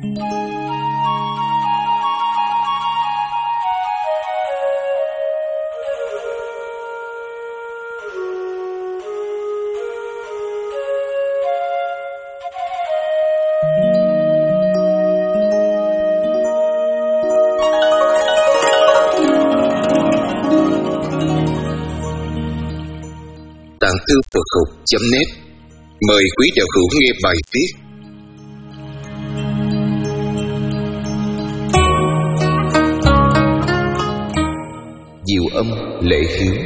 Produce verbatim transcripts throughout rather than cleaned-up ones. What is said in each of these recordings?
Tạng thư Phật học chấm net mời quý đạo hữu nghe bài viết Diệu âm lễ hiếu.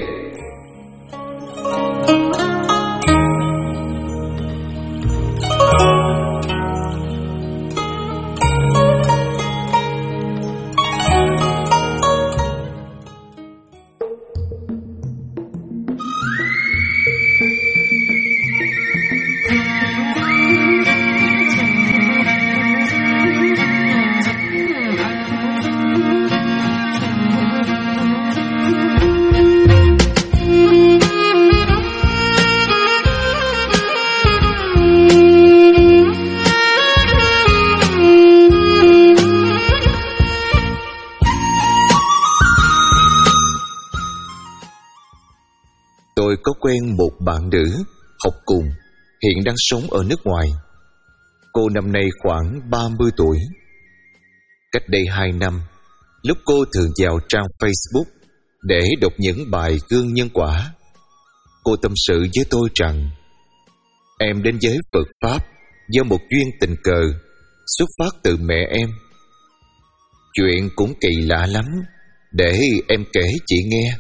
Tôi có quen một bạn nữ học cùng, hiện đang sống ở nước ngoài. Cô năm nay khoảng ba mươi tuổi. Cách đây hai năm, lúc cô thường vào trang Facebook để đọc những bài gương nhân quả, cô tâm sự với tôi rằng em đến với Phật Pháp do một duyên tình cờ xuất phát từ mẹ em. Chuyện cũng kỳ lạ lắm, để em kể chị nghe.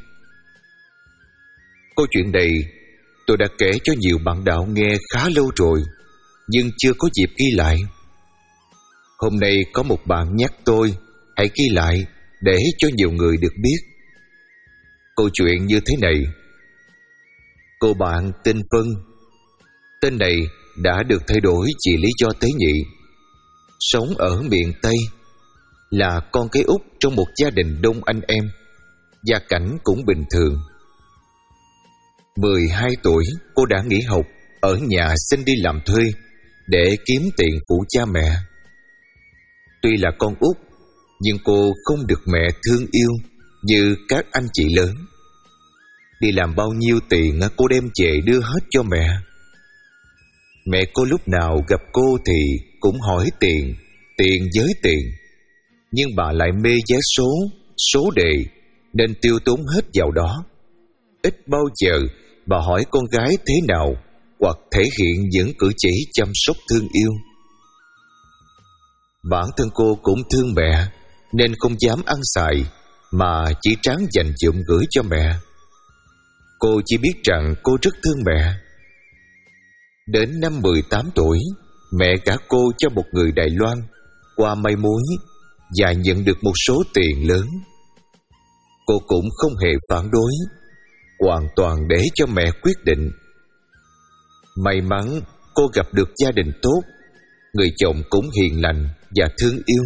Câu chuyện này tôi đã kể cho nhiều bạn đạo nghe khá lâu rồi, nhưng chưa có dịp ghi lại. Hôm nay có một bạn nhắc tôi hãy ghi lại để cho nhiều người được biết. Câu chuyện như thế này. Cô bạn tên Vân. Tên này đã được thay đổi vì lý do tế nhị. Sống ở miền Tây, là con cái út trong một gia đình đông anh em, gia cảnh cũng bình thường. mười hai tuổi, cô đã nghỉ học, ở nhà xin đi làm thuê để kiếm tiền phụ cha mẹ. Tuy là con út, nhưng cô không được mẹ thương yêu như các anh chị lớn. Đi làm bao nhiêu tiền cô đem về đưa hết cho mẹ. Mẹ cô lúc nào gặp cô thì cũng hỏi tiền, tiền với tiền. Nhưng bà lại mê vé số, số đề, nên tiêu tốn hết vào đó. Ít bao giờ bà hỏi con gái thế nào hoặc thể hiện những cử chỉ chăm sóc thương yêu. Bản thân cô cũng thương mẹ nên không dám ăn xài, mà chỉ tráng dành dụm gửi cho mẹ. Cô chỉ biết rằng cô rất thương mẹ. Đến năm mười tám tuổi, mẹ gả cô cho một người Đài Loan qua may mối và nhận được một số tiền lớn. Cô cũng không hề phản đối, hoàn toàn để cho mẹ quyết định. May mắn cô gặp được gia đình tốt, người chồng cũng hiền lành và thương yêu.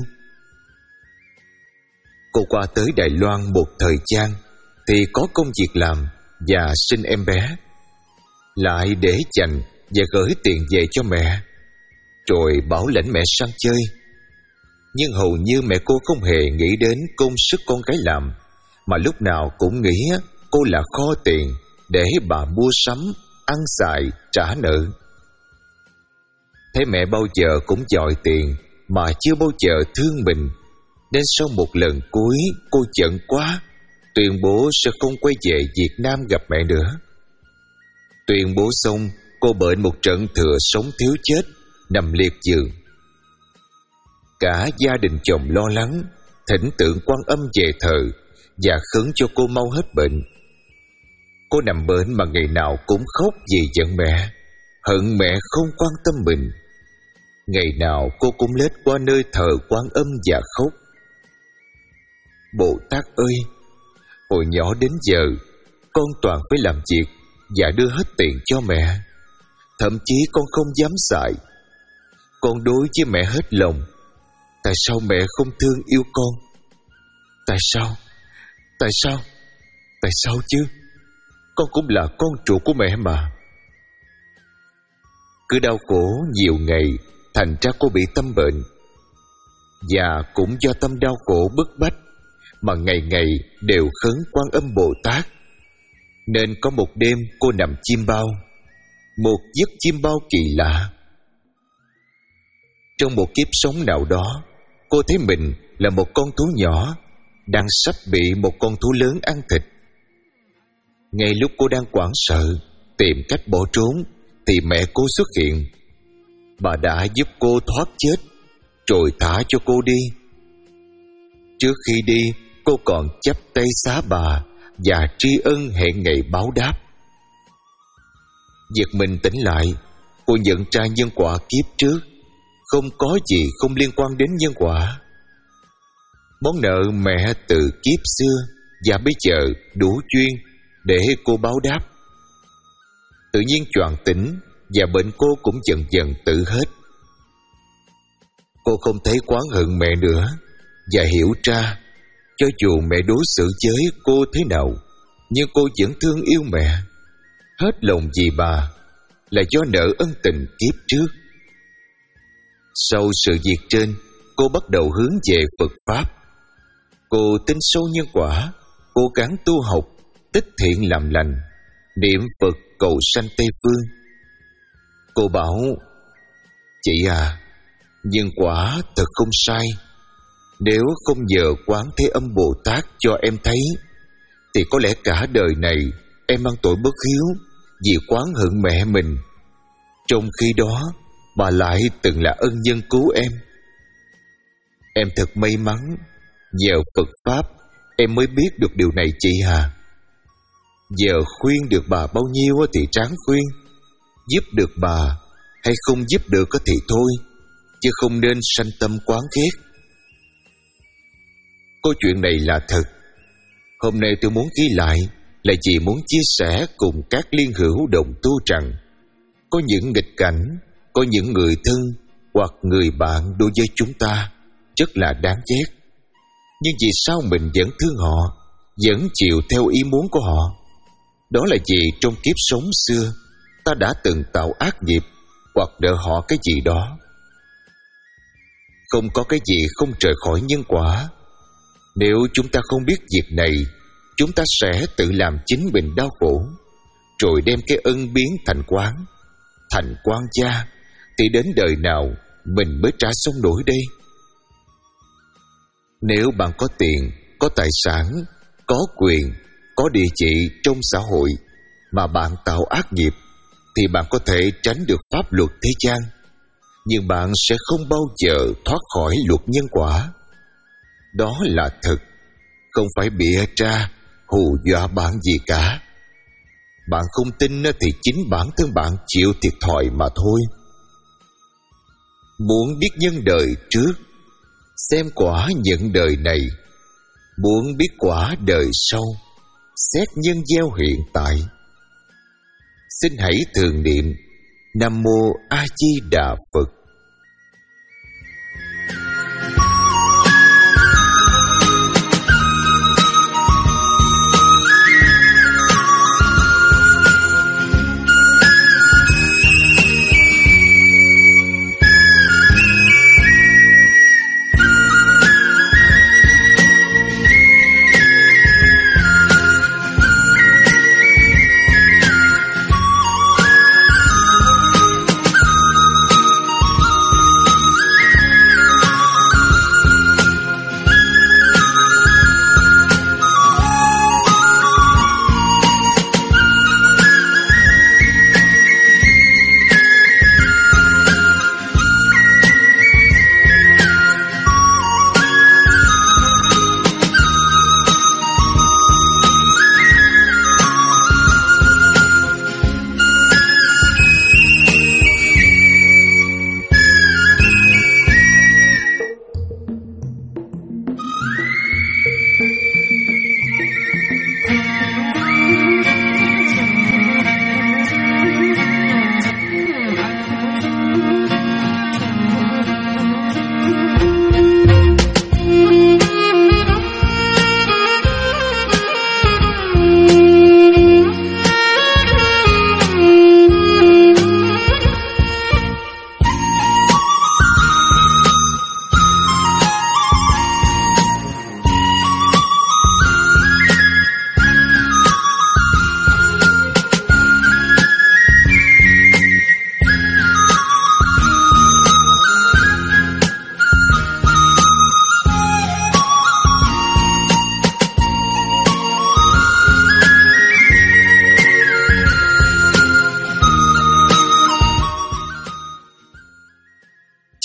Cô qua tới Đài Loan một thời gian thì có công việc làm và sinh em bé, lại để dành và gửi tiền về cho mẹ, rồi bảo lãnh mẹ sang chơi. Nhưng hầu như mẹ cô không hề nghĩ đến công sức con gái làm, mà lúc nào cũng nghĩ cô là kho tiền để bà mua sắm, ăn xài, trả nợ. Thấy mẹ bao giờ cũng dòi tiền mà chưa bao giờ thương mình, nên sau một lần cuối cô giận quá, tuyên bố sẽ không quay về Việt Nam gặp mẹ nữa. Tuyên bố xong, cô bệnh một trận thừa sống thiếu chết, nằm liệt giường. Cả gia đình chồng lo lắng, thỉnh tượng Quan Âm về thờ và khấn cho cô mau hết bệnh. Cô nằm bệnh mà ngày nào cũng khóc vì giận mẹ, hận mẹ không quan tâm mình. Ngày nào cô cũng lết qua nơi thờ Quan Âm và khóc. Bồ Tát ơi, hồi nhỏ đến giờ con toàn phải làm việc và đưa hết tiền cho mẹ. Thậm chí con không dám xài. Con đối với mẹ hết lòng. Tại sao mẹ không thương yêu con? Tại sao? Tại sao? Tại sao chứ? Con cũng là con ruột của mẹ mà. Cứ đau khổ nhiều ngày, thành ra cô bị tâm bệnh. Và cũng do tâm đau khổ bức bách mà ngày ngày đều khấn Quan Âm Bồ Tát, nên có một đêm cô nằm chiêm bao, một giấc chiêm bao kỳ lạ. Trong một kiếp sống nào đó, cô thấy mình là một con thú nhỏ đang sắp bị một con thú lớn ăn thịt. Ngay lúc cô đang hoảng sợ tìm cách bỏ trốn thì mẹ cô xuất hiện. Bà đã giúp cô thoát chết rồi thả cho cô đi. Trước khi đi, cô còn chắp tay xá bà và tri ân hẹn ngày báo đáp. Giật mình tỉnh lại, cô nhận ra nhân quả kiếp trước không có gì không liên quan đến nhân quả. Món nợ mẹ từ kiếp xưa và bây giờ đủ duyên để cô báo đáp. Tự nhiên choàng tỉnh và bệnh cô cũng dần dần tự hết. Cô không thấy oán hận mẹ nữa và hiểu ra cho dù mẹ đối xử với cô thế nào, nhưng cô vẫn thương yêu mẹ. Hết lòng vì bà là do nợ ân tình kiếp trước. Sau sự việc trên, cô bắt đầu hướng về Phật Pháp. Cô tin sâu nhân quả, cố gắng tu học, tích thiện làm lành, niệm Phật cầu sanh Tây Phương. Cô bảo: chị à, nhân quả thật không sai. Nếu không nhờ Quán Thế Âm Bồ Tát cho em thấy, thì có lẽ cả đời này em mang tội bất hiếu vì oán hận mẹ mình. Trong khi đó, bà lại từng là ân nhân cứu em. Em thật may mắn, nhờ Phật Pháp em mới biết được điều này chị à. Giờ khuyên được bà bao nhiêu thì ráng khuyên, giúp được bà hay không giúp được thì thôi, chứ không nên sanh tâm oán ghét. Câu chuyện này là thật. Hôm nay tôi muốn ghi lại là chỉ muốn chia sẻ cùng các liên hữu đồng tu rằng có những nghịch cảnh, có những người thân hoặc người bạn đối với chúng ta rất là đáng ghét. Nhưng vì sao mình vẫn thương họ, vẫn chịu theo ý muốn của họ? Đó là vì trong kiếp sống xưa ta đã từng tạo ác nghiệp hoặc nợ họ cái gì đó. Không có cái gì không rời khỏi nhân quả. Nếu chúng ta không biết việc này, chúng ta sẽ tự làm chính mình đau khổ, rồi đem cái ân biến thành quán, thành quan gia, thì đến đời nào mình mới trả xong nổi đây? Nếu bạn có tiền, có tài sản, có quyền, có địa vị trong xã hội mà bạn tạo ác nghiệp, thì bạn có thể tránh được pháp luật thế gian, nhưng bạn sẽ không bao giờ thoát khỏi luật nhân quả. Đó là thật, không phải bịa ra hù dọa bạn gì cả. Bạn không tin thì chính bản thân bạn chịu thiệt thòi mà thôi. Muốn biết nhân đời trước, xem quả nhận đời này. Muốn biết quả đời sau, xét nhân gieo hiện tại. Xin hãy thường niệm Nam Mô A Di Đà Phật.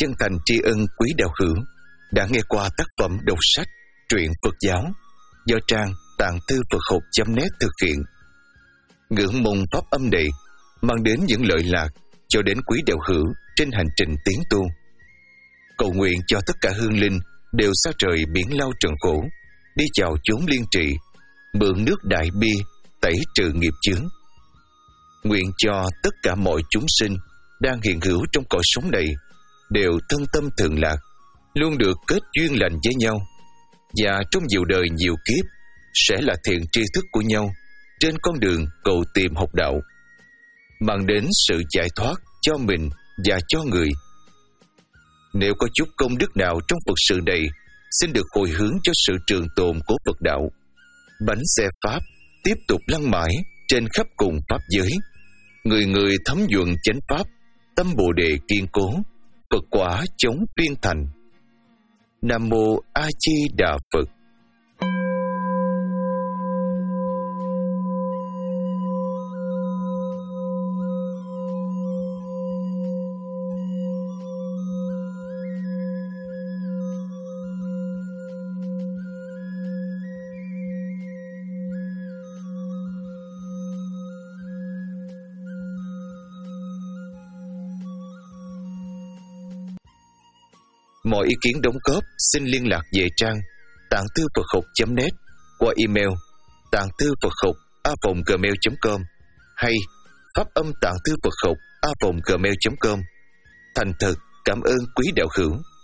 chân thành tri ân quý đạo hữu đã nghe qua tác phẩm đọc sách truyện Phật giáo do trang Tạng Thư Phật Học chấm net thực hiện. Ngưỡng mong pháp âm này mang đến những lợi lạc cho đến quý đạo hữu trên hành trình tiến tu. Cầu nguyện cho tất cả hương linh đều xa trời biển lao trần khổ, đi chào chốn liên trị, mượn nước đại bi tẩy trừ nghiệp chướng. Nguyện cho tất cả mọi chúng sinh đang hiện hữu trong cõi sống này đều thân tâm thượng lạc, luôn được kết duyên lành với nhau, và trong nhiều đời nhiều kiếp sẽ là thiện tri thức của nhau trên con đường cầu tìm học đạo, mang đến sự giải thoát cho mình và cho người. Nếu có chút công đức nào trong Phật sự này, xin được hồi hướng cho sự trường tồn của Phật đạo. Bánh xe Pháp tiếp tục lăn mãi trên khắp cùng Pháp giới. Người người thấm nhuận chánh Pháp, tâm Bồ Đề kiên cố, Phật quả chống phiên thành. Nam Mô A Di Đà Phật. Mọi ý kiến đóng góp xin liên lạc về trang tạng thư phật học chấm net qua email tạng thư phật học a còng gmail chấm com hay pháp âm tạng thư phật học a còng gmail chấm com. Thành thật cảm ơn quý đạo hữu.